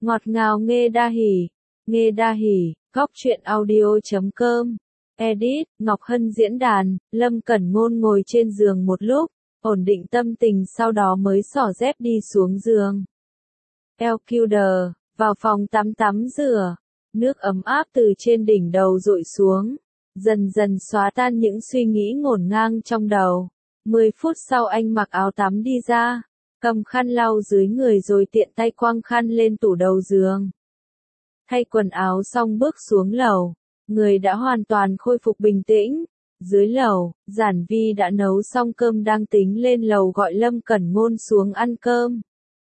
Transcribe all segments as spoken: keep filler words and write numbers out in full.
Ngọt ngào nghe đa hỉ, nghe đa hỉ, góc truyện audio chấm com. Edit, Ngọc Hân diễn đàn, Lâm Cẩn Ngôn ngồi trên giường một lúc, ổn định tâm tình sau đó mới xỏ dép đi xuống giường. El Cuder, vào phòng tắm tắm rửa, nước ấm áp từ trên đỉnh đầu dội xuống, dần dần xóa tan những suy nghĩ ngổn ngang trong đầu. Mười phút sau anh mặc áo tắm đi ra, cầm khăn lau dưới người rồi tiện tay quăng khăn lên tủ đầu giường. Thay quần áo xong bước xuống lầu, người đã hoàn toàn khôi phục bình tĩnh. Dưới lầu, Giản Vi đã nấu xong cơm đang tính lên lầu gọi Lâm Cẩn Ngôn xuống ăn cơm.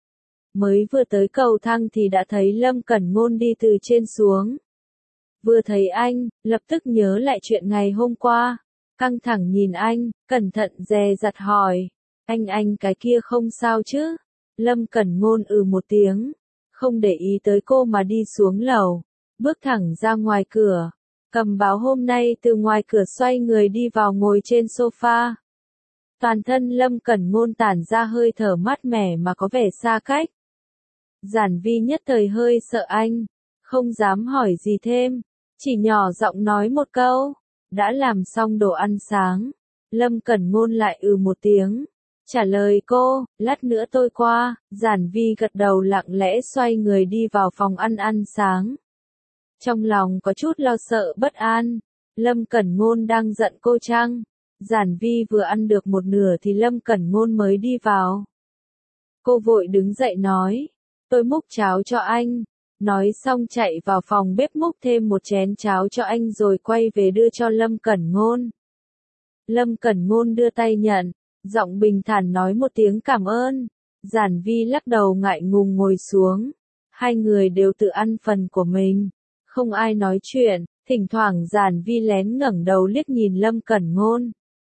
Mới vừa tới cầu thang thì đã thấy Lâm Cẩn Ngôn đi từ trên xuống. Vừa thấy anh, lập tức nhớ lại chuyện ngày hôm qua. Căng thẳng nhìn anh, cẩn thận dè dặt hỏi. Anh anh cái kia không sao chứ? Lâm Cẩn Ngôn ừ một tiếng. Không để ý tới cô mà đi xuống lầu. Bước thẳng ra ngoài cửa. Cầm báo hôm nay từ ngoài cửa xoay người đi vào ngồi trên sofa. Toàn thân Lâm Cẩn Ngôn tản ra hơi thở mát mẻ mà có vẻ xa cách. Giản Vi nhất thời hơi sợ anh. Không dám hỏi gì thêm. Chỉ nhỏ giọng nói một câu. Đã làm xong đồ ăn sáng. Lâm Cẩn Ngôn lại ừ một tiếng. Trả lời cô, lát nữa tôi qua. Giản Vi gật đầu lặng lẽ xoay người đi vào phòng ăn ăn sáng. Trong lòng có chút lo sợ bất an. Lâm Cẩn Ngôn đang giận cô chăng? Giản Vi vừa ăn được một nửa thì Lâm Cẩn Ngôn mới đi vào. Cô vội đứng dậy nói. Tôi múc cháo cho anh. Nói xong chạy vào phòng bếp múc thêm một chén cháo cho anh rồi quay về đưa cho Lâm Cẩn Ngôn. Lâm Cẩn Ngôn đưa tay nhận, giọng bình thản nói một tiếng cảm ơn. Giản Vi lắc đầu ngại ngùng ngồi xuống. Hai người đều tự ăn phần của mình. Không ai nói chuyện, thỉnh thoảng Giản Vi lén ngẩng đầu liếc nhìn Lâm Cẩn Ngôn.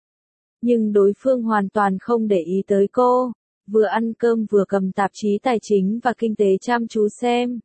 Nhưng đối phương hoàn toàn không để ý tới cô, vừa ăn cơm vừa cầm tạp chí tài chính và kinh tế chăm chú xem.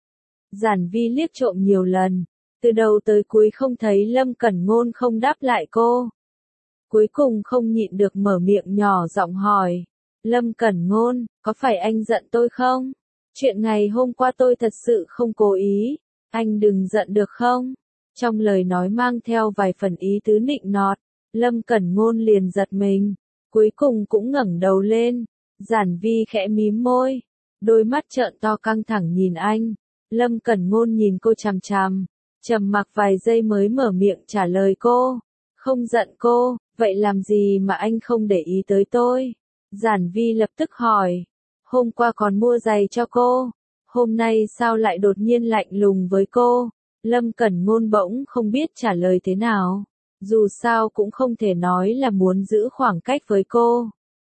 Giản Vi liếc trộm nhiều lần, từ đầu tới cuối không thấy Lâm Cẩn Ngôn không đáp lại cô. Cuối cùng không nhịn được mở miệng nhỏ giọng hỏi. Lâm Cẩn Ngôn, có phải anh giận tôi không? Chuyện ngày hôm qua tôi thật sự không cố ý, anh đừng giận được không? Trong lời nói mang theo vài phần ý tứ nịnh nọt, Lâm Cẩn Ngôn liền giật mình, cuối cùng cũng ngẩng đầu lên. Giản Vi khẽ mím môi, đôi mắt trợn to căng thẳng nhìn anh. Lâm Cẩn Ngôn nhìn cô chằm chằm, trầm mặc vài giây mới mở miệng trả lời cô. Không giận cô, vậy làm gì mà anh không để ý tới tôi? Giản Vi lập tức hỏi. Hôm qua còn mua giày cho cô, hôm nay sao lại đột nhiên lạnh lùng với cô? Lâm Cẩn Ngôn bỗng không biết trả lời thế nào. Dù sao cũng không thể nói là muốn giữ khoảng cách với cô.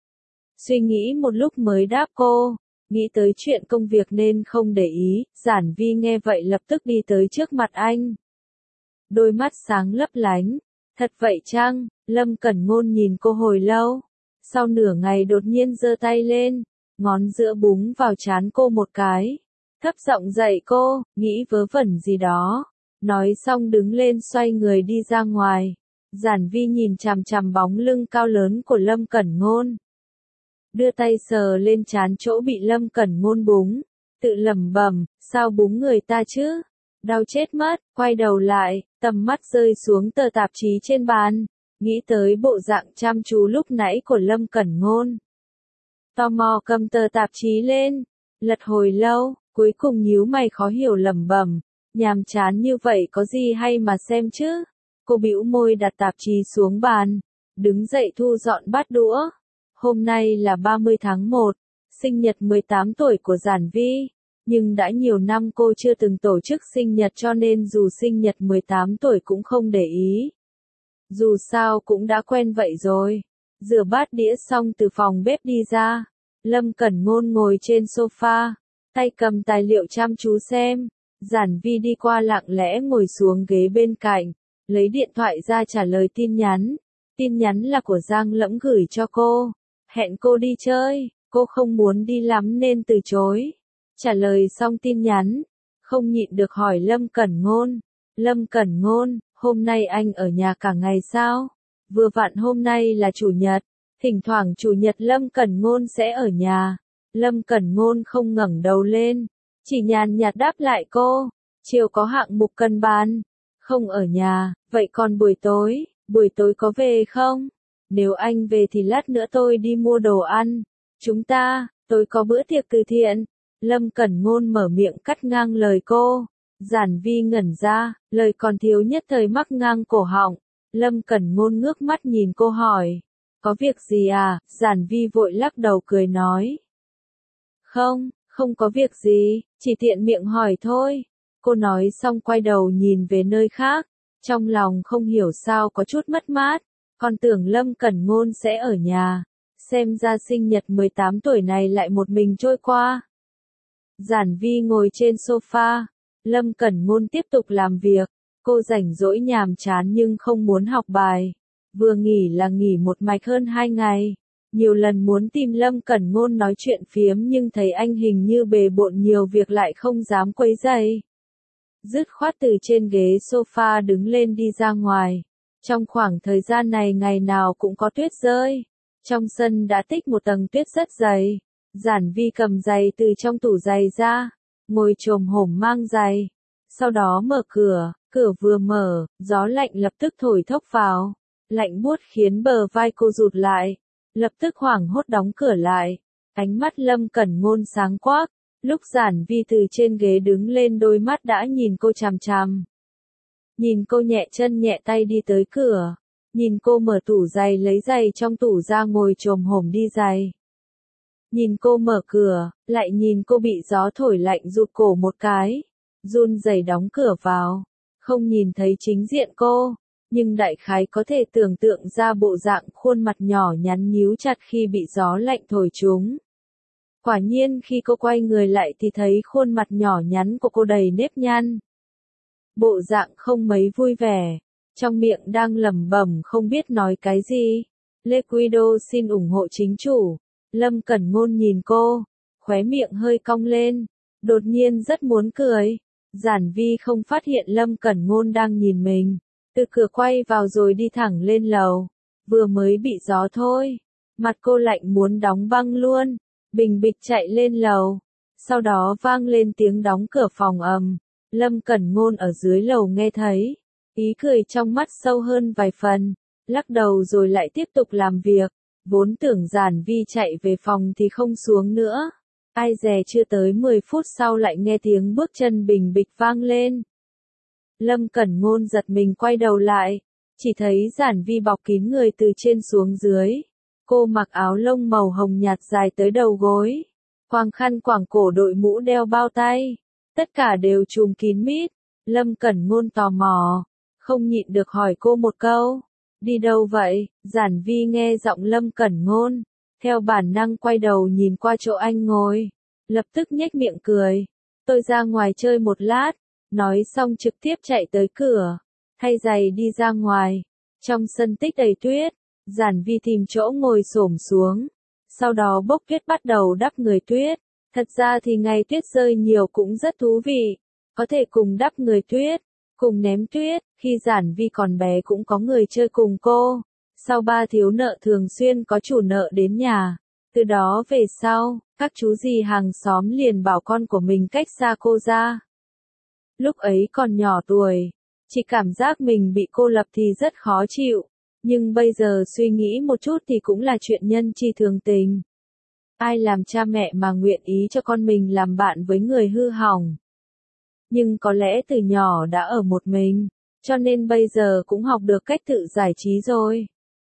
Suy nghĩ một lúc mới đáp cô. Nghĩ tới chuyện công việc nên không để ý. Giản Vi nghe vậy lập tức đi tới trước mặt anh. Đôi mắt sáng lấp lánh. Thật vậy chăng? Lâm Cẩn Ngôn nhìn cô hồi lâu. Sau nửa ngày đột nhiên giơ tay lên, ngón giữa búng vào trán cô một cái. Thấp giọng dạy cô, nghĩ vớ vẩn gì đó. Nói xong đứng lên xoay người đi ra ngoài. Giản Vi nhìn chằm chằm bóng lưng cao lớn của Lâm Cẩn Ngôn. Đưa tay sờ lên trán chỗ bị Lâm Cẩn Ngôn búng. Tự lẩm bẩm, sao búng người ta chứ? Đau chết mất, quay đầu lại, tầm mắt rơi xuống tờ tạp chí trên bàn. Nghĩ tới bộ dạng chăm chú lúc nãy của Lâm Cẩn Ngôn. Tò mò cầm tờ tạp chí lên, lật hồi lâu, cuối cùng nhíu mày khó hiểu lẩm bẩm, nhàm chán như vậy có gì hay mà xem chứ? Cô bĩu môi đặt tạp chí xuống bàn, đứng dậy thu dọn bát đũa. Hôm nay là ba mươi tháng một, sinh nhật mười tám tuổi của Giản Vi, nhưng đã nhiều năm cô chưa từng tổ chức sinh nhật cho nên dù sinh nhật mười tám tuổi cũng không để ý. Dù sao cũng đã quen vậy rồi. Rửa bát đĩa xong từ phòng bếp đi ra. Lâm Cẩn Ngôn ngồi trên sofa, tay cầm tài liệu chăm chú xem. Giản Vi đi qua lặng lẽ ngồi xuống ghế bên cạnh, lấy điện thoại ra trả lời tin nhắn. Tin nhắn là của Giang Lẫm gửi cho cô. Hẹn cô đi chơi, cô không muốn đi lắm nên từ chối. Trả lời xong tin nhắn, không nhịn được hỏi Lâm Cẩn Ngôn. Lâm Cẩn Ngôn, hôm nay anh ở nhà cả ngày sao? Vừa vặn hôm nay là chủ nhật, thỉnh thoảng chủ nhật Lâm Cẩn Ngôn sẽ ở nhà. Lâm Cẩn Ngôn không ngẩng đầu lên, chỉ nhàn nhạt đáp lại cô, chiều có hạng mục cần bàn, không ở nhà, vậy còn buổi tối, buổi tối có về không? Nếu anh về thì lát nữa tôi đi mua đồ ăn, chúng ta, tối có bữa tiệc từ thiện. Lâm Cẩn Ngôn mở miệng cắt ngang lời cô. Giản Vi ngẩn ra, lời còn thiếu nhất thời mắc ngang cổ họng. Lâm Cẩn Ngôn ngước mắt nhìn cô hỏi, có việc gì à? Giản Vi vội lắc đầu cười nói, không, không có việc gì, chỉ tiện miệng hỏi thôi. Cô nói xong quay đầu nhìn về nơi khác, trong lòng không hiểu sao có chút mất mát, còn tưởng Lâm Cẩn Ngôn sẽ ở nhà, xem ra sinh nhật mười tám tuổi này lại một mình trôi qua. Giản Vi ngồi trên sofa, Lâm Cẩn Ngôn tiếp tục làm việc, cô rảnh rỗi nhàm chán nhưng không muốn học bài, vừa nghỉ là nghỉ một mạch hơn hai ngày. Nhiều lần muốn tìm Lâm Cẩn Ngôn nói chuyện phiếm nhưng thấy anh hình như bề bộn nhiều việc lại không dám quấy rầy. Dứt khoát từ trên ghế sofa đứng lên đi ra ngoài. Trong khoảng thời gian này ngày nào cũng có tuyết rơi. Trong sân đã tích một tầng tuyết rất dày. Giản Vi cầm giày từ trong tủ giày ra, ngồi chồm hổm mang giày. Sau đó mở cửa, cửa vừa mở, gió lạnh lập tức thổi thốc vào. Lạnh buốt khiến bờ vai cô rụt lại. Lập tức hoảng hốt đóng cửa lại. Ánh mắt Lâm Cẩn Ngôn sáng quắc. Lúc Giản Vi từ trên ghế đứng lên đôi mắt đã nhìn cô chằm chằm. Nhìn cô nhẹ chân nhẹ tay đi tới cửa. Nhìn cô mở tủ giày lấy giày trong tủ ra ngồi chồm hổm đi giày. Nhìn cô mở cửa, lại nhìn cô bị gió thổi lạnh rụt cổ một cái. Run rẩy đóng cửa vào. Không nhìn thấy chính diện cô. Nhưng đại khái có thể tưởng tượng ra bộ dạng khuôn mặt nhỏ nhắn nhíu chặt khi bị gió lạnh thổi trúng. Quả nhiên khi cô quay người lại thì thấy khuôn mặt nhỏ nhắn của cô đầy nếp nhăn. Bộ dạng không mấy vui vẻ, trong miệng đang lẩm bẩm không biết nói cái gì. Liquido xin ủng hộ chính chủ. Lâm Cẩn Ngôn nhìn cô, khóe miệng hơi cong lên, đột nhiên rất muốn cười. Giản Vi không phát hiện Lâm Cẩn Ngôn đang nhìn mình, từ cửa quay vào rồi đi thẳng lên lầu. Vừa mới bị gió thôi, mặt cô lạnh muốn đóng băng luôn. Bình bịch chạy lên lầu, sau đó vang lên tiếng đóng cửa phòng ầm. Lâm Cẩn Ngôn ở dưới lầu nghe thấy, ý cười trong mắt sâu hơn vài phần, lắc đầu rồi lại tiếp tục làm việc. Vốn tưởng Giản Vi chạy về phòng thì không xuống nữa. Ai dè chưa tới mười phút sau lại nghe tiếng bước chân bình bịch vang lên. Lâm Cẩn Ngôn giật mình quay đầu lại, chỉ thấy Giản Vi bọc kín người từ trên xuống dưới. Cô mặc áo lông màu hồng nhạt dài tới đầu gối, quàng khăn quàng cổ đội mũ đeo bao tay, tất cả đều trùm kín mít. Lâm Cẩn Ngôn tò mò, không nhịn được hỏi cô một câu, đi đâu vậy? Giản Vi nghe giọng Lâm Cẩn Ngôn, theo bản năng quay đầu nhìn qua chỗ anh ngồi, lập tức nhếch miệng cười, tôi ra ngoài chơi một lát, nói xong trực tiếp chạy tới cửa, thay giày đi ra ngoài. Trong sân tích đầy tuyết, Giản Vi tìm chỗ ngồi xổm xuống, sau đó bốc tuyết bắt đầu đắp người tuyết. Thật ra thì ngày tuyết rơi nhiều cũng rất thú vị, có thể cùng đắp người tuyết, cùng ném tuyết. Khi Giản Vi còn bé cũng có người chơi cùng cô, sau ba thiếu nợ thường xuyên có chủ nợ đến nhà, từ đó về sau, các chú dì hàng xóm liền bảo con của mình cách xa cô ra. Lúc ấy còn nhỏ tuổi, chỉ cảm giác mình bị cô lập thì rất khó chịu. Nhưng bây giờ suy nghĩ một chút thì cũng là chuyện nhân chi thường tình. Ai làm cha mẹ mà nguyện ý cho con mình làm bạn với người hư hỏng. Nhưng có lẽ từ nhỏ đã ở một mình, cho nên bây giờ cũng học được cách tự giải trí rồi.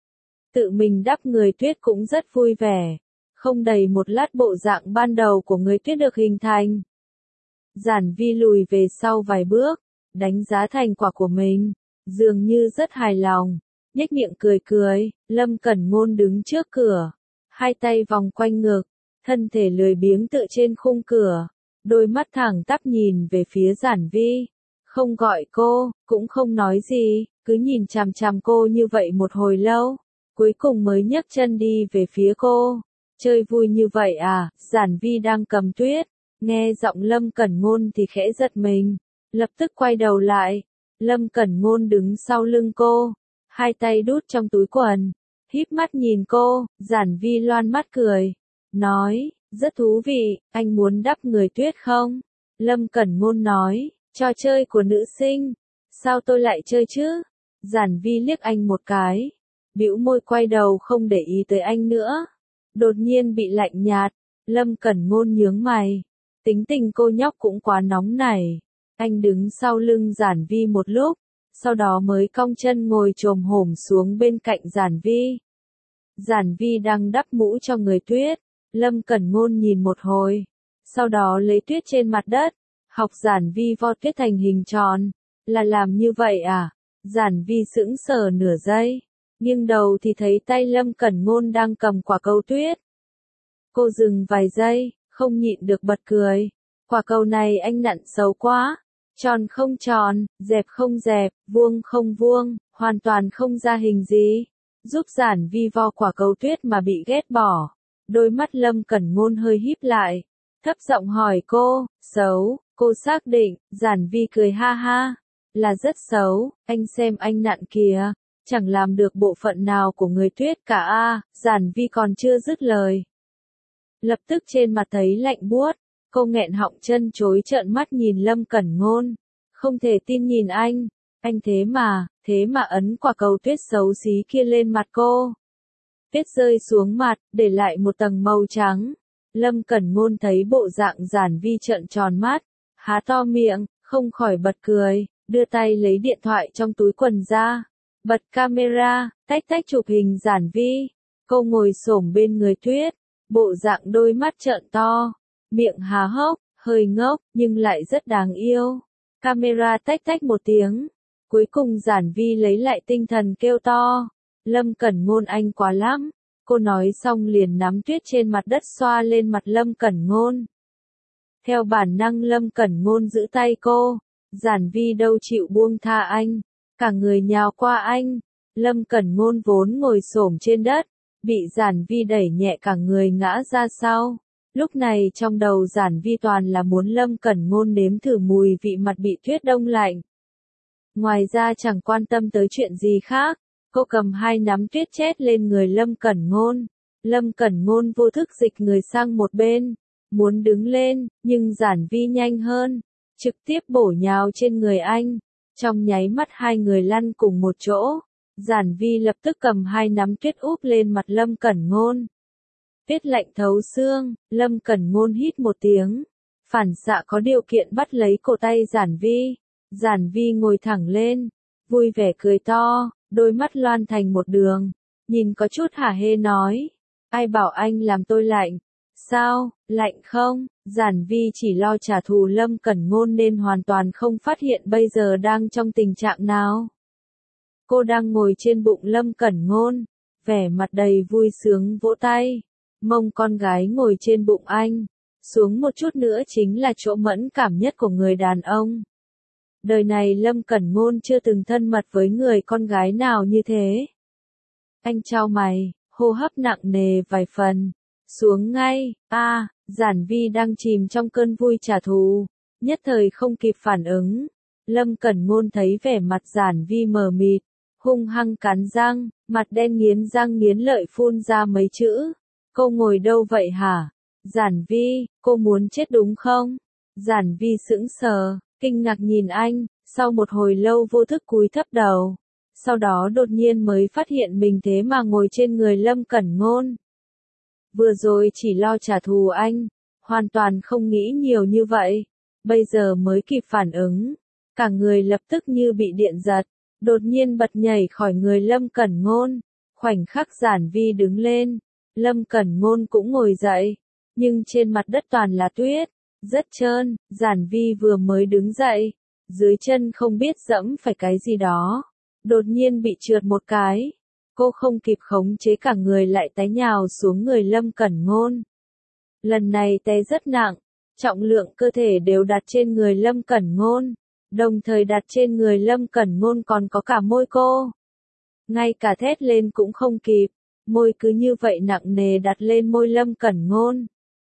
Tự mình đắp người tuyết cũng rất vui vẻ. Không đầy một lát bộ dạng ban đầu của người tuyết được hình thành. Giản Vi lùi về sau vài bước, đánh giá thành quả của mình, dường như rất hài lòng. Nhếch miệng cười cười. Lâm Cẩn Ngôn đứng trước cửa, hai tay vòng quanh ngực, thân thể lười biếng tựa trên khung cửa, đôi mắt thẳng tắp nhìn về phía Giản Vi, không gọi cô, cũng không nói gì, cứ nhìn chằm chằm cô như vậy một hồi lâu, cuối cùng mới nhấc chân đi về phía cô. Chơi vui như vậy à? Giản Vi đang cầm tuyết, nghe giọng Lâm Cẩn Ngôn thì khẽ giật mình, lập tức quay đầu lại. Lâm Cẩn Ngôn đứng sau lưng cô, hai tay đút trong túi quần, híp mắt nhìn cô. Giản Vi loan mắt cười, nói, rất thú vị, anh muốn đắp người tuyết không? Lâm Cẩn Ngôn nói, trò chơi của nữ sinh, sao tôi lại chơi chứ? Giản Vi liếc anh một cái, bĩu môi quay đầu không để ý tới anh nữa. Đột nhiên bị lạnh nhạt, Lâm Cẩn Ngôn nhướng mày, tính tình cô nhóc cũng quá nóng nảy. Anh đứng sau lưng Giản Vi một lúc, sau đó mới cong chân ngồi chồm hổm xuống bên cạnh Giản Vi. Giản Vi đang đắp mũ cho người Tuyết, Lâm Cẩn Ngôn nhìn một hồi, sau đó lấy tuyết trên mặt đất, học Giản Vi vo tuyết thành hình tròn, là làm như vậy à? Giản Vi sững sờ nửa giây, nghiêng đầu thì thấy tay Lâm Cẩn Ngôn đang cầm quả cầu tuyết. Cô dừng vài giây, không nhịn được bật cười, quả cầu này anh nặn xấu quá, tròn không tròn, dẹp không dẹp, vuông không vuông, hoàn toàn không ra hình gì. Giúp Giản Vi vo quả cầu tuyết mà bị ghét bỏ. Đôi mắt Lâm Cẩn Ngôn hơi híp lại, thấp giọng hỏi cô, xấu, cô xác định, Giản Vi cười ha ha, là rất xấu, anh xem anh nặn kìa, chẳng làm được bộ phận nào của người Tuyết cả a. Giản Vi còn chưa dứt lời, lập tức trên mặt thấy lạnh buốt, cô nghẹn họng chân chối trợn mắt nhìn Lâm Cẩn Ngôn, không thể tin nhìn anh, anh thế mà, thế mà ấn quả cầu tuyết xấu xí kia lên mặt cô. Tuyết rơi xuống mặt, để lại một tầng màu trắng. Lâm Cẩn Ngôn thấy bộ dạng Giản Vi trợn tròn mắt, há to miệng, không khỏi bật cười, đưa tay lấy điện thoại trong túi quần ra, bật camera, tách tách chụp hình Giản Vi. Cô ngồi xổm bên người Tuyết, bộ dạng đôi mắt trợn to, miệng há hốc, hơi ngốc, nhưng lại rất đáng yêu. Camera tách tách một tiếng, cuối cùng Giản Vi lấy lại tinh thần kêu to, Lâm Cẩn Ngôn anh quá lắm. Cô nói xong liền nắm tuyết trên mặt đất xoa lên mặt Lâm Cẩn Ngôn. Theo bản năng Lâm Cẩn Ngôn giữ tay cô, Giản Vi đâu chịu buông tha anh, cả người nhào qua anh. Lâm Cẩn Ngôn vốn ngồi xổm trên đất, bị Giản Vi đẩy nhẹ cả người ngã ra sau. Lúc này trong đầu Giản Vi toàn là muốn Lâm Cẩn Ngôn nếm thử mùi vị mặt bị tuyết đông lạnh. Ngoài ra chẳng quan tâm tới chuyện gì khác, cô cầm hai nắm tuyết chét lên người Lâm Cẩn Ngôn. Lâm Cẩn Ngôn vô thức dịch người sang một bên, muốn đứng lên, nhưng Giản Vi nhanh hơn, trực tiếp bổ nhào trên người anh. Trong nháy mắt hai người lăn cùng một chỗ, Giản Vi lập tức cầm hai nắm tuyết úp lên mặt Lâm Cẩn Ngôn. Tuyết lạnh thấu xương, Lâm Cẩn Ngôn hít một tiếng, phản xạ có điều kiện bắt lấy cổ tay Giản Vi. Giản Vi ngồi thẳng lên, vui vẻ cười to, đôi mắt loan thành một đường, nhìn có chút hả hê nói, ai bảo anh làm tôi lạnh? Sao, lạnh không? Giản Vi chỉ lo trả thù Lâm Cẩn Ngôn nên hoàn toàn không phát hiện bây giờ đang trong tình trạng nào. Cô đang ngồi trên bụng Lâm Cẩn Ngôn, vẻ mặt đầy vui sướng vỗ tay, mông con gái ngồi trên bụng anh, xuống một chút nữa chính là chỗ mẫn cảm nhất của người đàn ông. Đời này Lâm Cẩn Ngôn chưa từng thân mật với người con gái nào như thế. Anh chau mày, hô hấp nặng nề vài phần, xuống ngay, a, à, Giản Vi đang chìm trong cơn vui trả thù, nhất thời không kịp phản ứng. Lâm Cẩn Ngôn thấy vẻ mặt Giản Vi mờ mịt, hung hăng cắn răng, mặt đen nghiến răng nghiến lợi phun ra mấy chữ, cô ngồi đâu vậy hả? Giản Vi, cô muốn chết đúng không? Giản Vi sững sờ, kinh ngạc nhìn anh, sau một hồi lâu vô thức cúi thấp đầu, sau đó đột nhiên mới phát hiện mình thế mà ngồi trên người Lâm Cẩn Ngôn. Vừa rồi chỉ lo trả thù anh, hoàn toàn không nghĩ nhiều như vậy, bây giờ mới kịp phản ứng, cả người lập tức như bị điện giật, đột nhiên bật nhảy khỏi người Lâm Cẩn Ngôn. Khoảnh khắc Giản Vi đứng lên, Lâm Cẩn Ngôn cũng ngồi dậy, nhưng trên mặt đất toàn là tuyết, rất trơn. Giản Vi vừa mới đứng dậy, dưới chân không biết dẫm phải cái gì đó, đột nhiên bị trượt một cái. Cô không kịp khống chế cả người lại té nhào xuống người Lâm Cẩn Ngôn. Lần này té rất nặng, trọng lượng cơ thể đều đặt trên người Lâm Cẩn Ngôn, đồng thời đặt trên người Lâm Cẩn Ngôn còn có cả môi cô. Ngay cả thét lên cũng không kịp, môi cứ như vậy nặng nề đặt lên môi Lâm Cẩn Ngôn.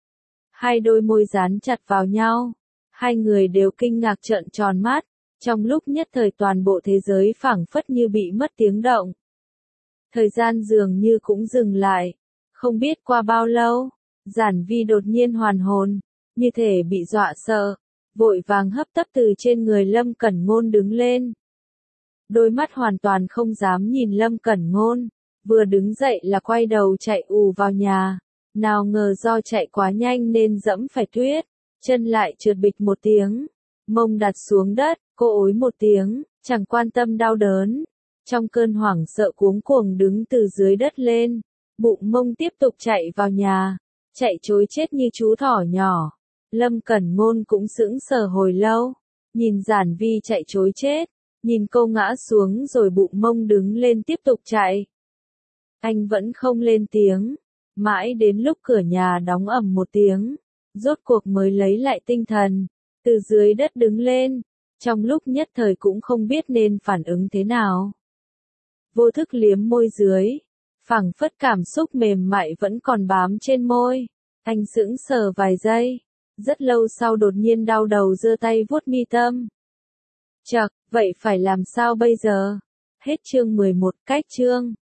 Hai đôi môi dán chặt vào nhau, hai người đều kinh ngạc trợn tròn mắt, trong lúc nhất thời toàn bộ thế giới phảng phất như bị mất tiếng động. Thời gian dường như cũng dừng lại, không biết qua bao lâu, Giản Vi đột nhiên hoàn hồn, như thể bị dọa sợ, vội vàng hấp tấp từ trên người Lâm Cẩn Ngôn đứng lên. Đôi mắt hoàn toàn không dám nhìn Lâm Cẩn Ngôn, vừa đứng dậy là quay đầu chạy ù vào nhà. Nào ngờ do chạy quá nhanh nên dẫm phải tuyết, chân lại trượt bịch một tiếng, mông đặt xuống đất, cô ối một tiếng, chẳng quan tâm đau đớn. Trong cơn hoảng sợ cuống cuồng đứng từ dưới đất lên, bụng mông tiếp tục chạy vào nhà, chạy trối chết như chú thỏ nhỏ. Lâm Cẩn Ngôn cũng sững sờ hồi lâu, nhìn Giản Vi chạy trối chết, nhìn cô ngã xuống rồi bụng mông đứng lên tiếp tục chạy. Anh vẫn không lên tiếng, mãi đến lúc cửa nhà đóng ầm một tiếng, rốt cuộc mới lấy lại tinh thần, từ dưới đất đứng lên, trong lúc nhất thời cũng không biết nên phản ứng thế nào. Vô thức liếm môi dưới, phảng phất cảm xúc mềm mại vẫn còn bám trên môi. Anh sững sờ vài giây, rất lâu sau đột nhiên đau đầu giơ tay vuốt mi tâm. Chậc, vậy phải làm sao bây giờ? Hết chương mười một, cách chương.